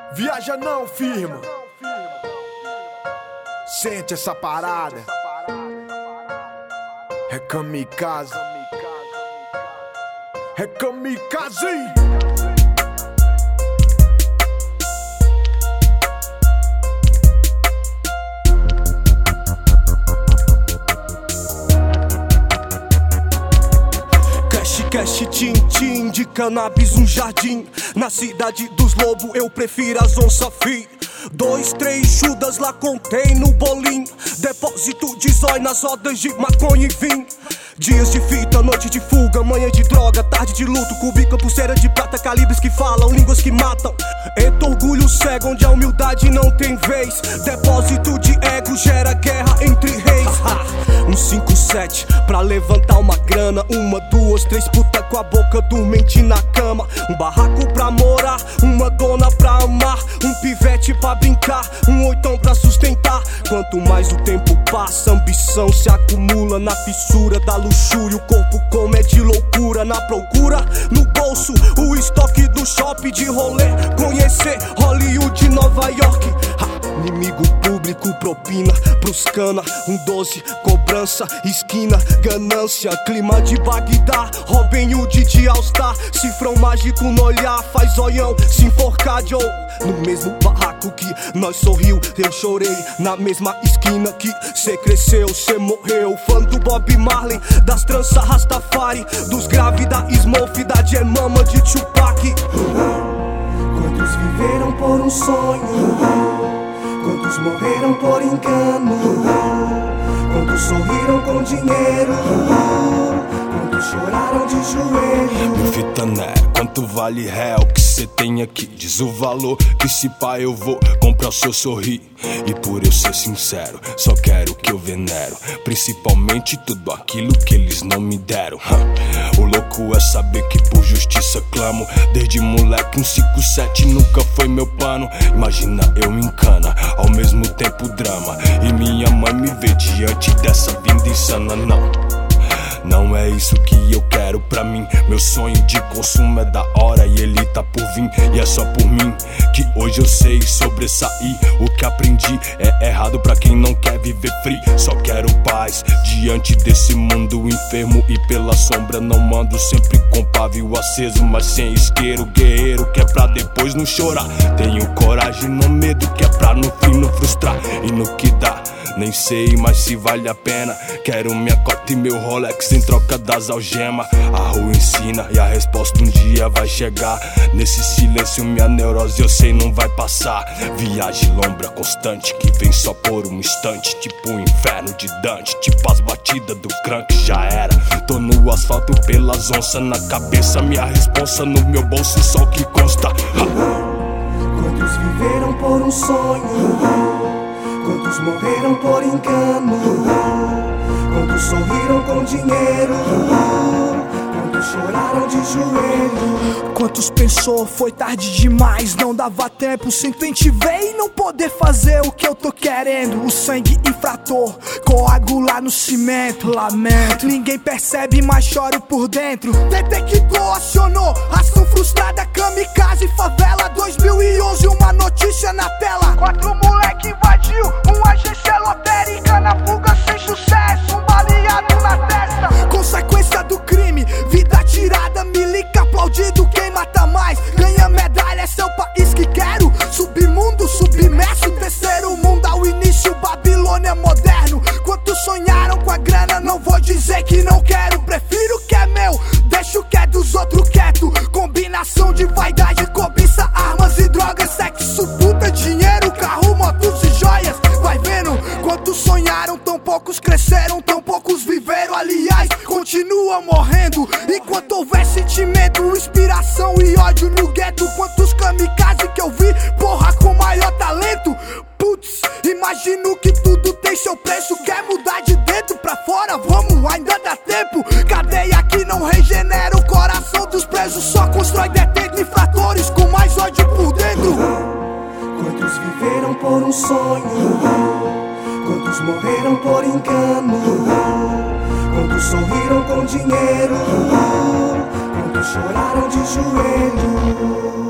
Viaja não, firma. Sente essa parada. É kamikaze. É kamikaze. Cash, tim-tim de cannabis, um jardim. Na cidade dos lobos eu prefiro as onça fi. 2, 3 chudas lá contém no bolim. Depósito de zói nas rodas de maconha e vinho. Dias de fita, noite de fuga, manhã de droga, tarde de luto. Cubica, pulseira de prata, calibres que falam, línguas que matam. Eto orgulho cego onde a humildade não tem vez. Depósito de ego gera guerra entre reis. 157 pra levantar uma grana. 1, 2, 3 puta com a boca dormente na cama. Um barraco pra morar, uma dona pra amar. Um pivete pra brincar, um oitão pra sustentar. Quanto mais o tempo passa, a ambição se acumula na fissura da luxúria. O corpo come de loucura, na procura, no bolso, o estoque do shopping de rolê. Conhecer Hollywood, Nova York. Inimigo público, propina pros cana. 12, cobrança, esquina, ganância. Clima de Bagdá, Robin Hood de All-Star. Cifrão mágico no olhar, faz olhão se enforcar de no mesmo barraco que nós sorriu, eu chorei. Na mesma esquina que cê cresceu, cê morreu. Fã do Bob Marley, das tranças Rastafari, dos graves da Smurf, da Gemama de Tupac. Quantos viveram por um sonho? Quantos morreram por engano? Quantos sorriram com dinheiro? Quantos choraram de joelho? Meu fitané, quanto vale real que cê tem aqui? Diz o valor que se pá eu vou comprar o seu sorrir. E por eu ser sincero, só quero o que eu venero, principalmente tudo aquilo que eles não me deram. O louco é saber que por justiça clamo. Desde moleque 157 nunca foi meu plano. Imagina eu me encana, ao mesmo tempo drama. E minha mãe me vê diante dessa vinda insana. Não é isso que eu quero pra mim. Meu sonho de consumo é da hora e ele tá por vir. E é só por mim que hoje eu sei sobressair. O que aprendi é errado pra quem não quer viver free. Só quero paz diante desse mundo enfermo. E pela sombra não mando, sempre com pavio aceso, mas sem isqueiro. Guerreiro que é pra depois não chorar. Tenho coragem no medo que é pra no fim não frustrar. E no que dá nem sei mais se vale a pena. Quero minha cota e meu Rolex em troca das algemas. A rua ensina e a resposta um dia vai chegar. Nesse silêncio minha neurose eu sei não vai passar. Viagem lombra constante que vem só por um instante. Tipo o inferno de Dante, tipo as batidas do crank, já era. Tô no asfalto pelas onças na cabeça. Minha responsa no meu bolso, só o que consta. Quantos viveram por um sonho? Quantos morreram por engano? Quantos sorriram com dinheiro? Quantos choraram de joelho? Quantos pensou foi tarde demais, não dava tempo. Sinto em te ver e não poder fazer o que eu tô querendo. O sangue infrator, coagular no cimento. Lamento, ninguém percebe, mas choro por dentro. Detector acionou, ação frustrada, kamikaze, favela 2011, uma notícia na tela. 4 moleque invadiu uma agência lotérica. Na fuga sem sucesso, um baleado na testa. Consequência do crime, vida tirada, milica aplaudido. Quem mata mais, ganha medalha, é seu país que quero. Submundo, submerso, terceiro mundo ao início, Babilônia moderno. Quantos sonharam com a grana, não vou dizer que não quero. Prefiro o que é meu, deixo o que é dos outros quieto. Combinação de vaidade, cobiça, armas e drogas. Sexo, puta, dinheiro, carro, motos e joias. Vai vendo, quantos sonharam, tão poucos cresceram, tão poucos viveram. Aliás, continuam morrendo. Enquanto houver sentimento, inspiração e ódio no gueto. Quantos kamikaze que eu vi, porra, com maior talento. Putz, imagino que tudo tem seu preço. Quer mudar de dentro pra fora? Vamos, ainda dá tempo. Cadeia que não regenera o coração dos presos. Só constrói detento infratores com mais ódio por dentro. Quantos viveram por um sonho? Quantos morreram por engano? Quantos sorriram com dinheiro? Quantos choraram de joelho?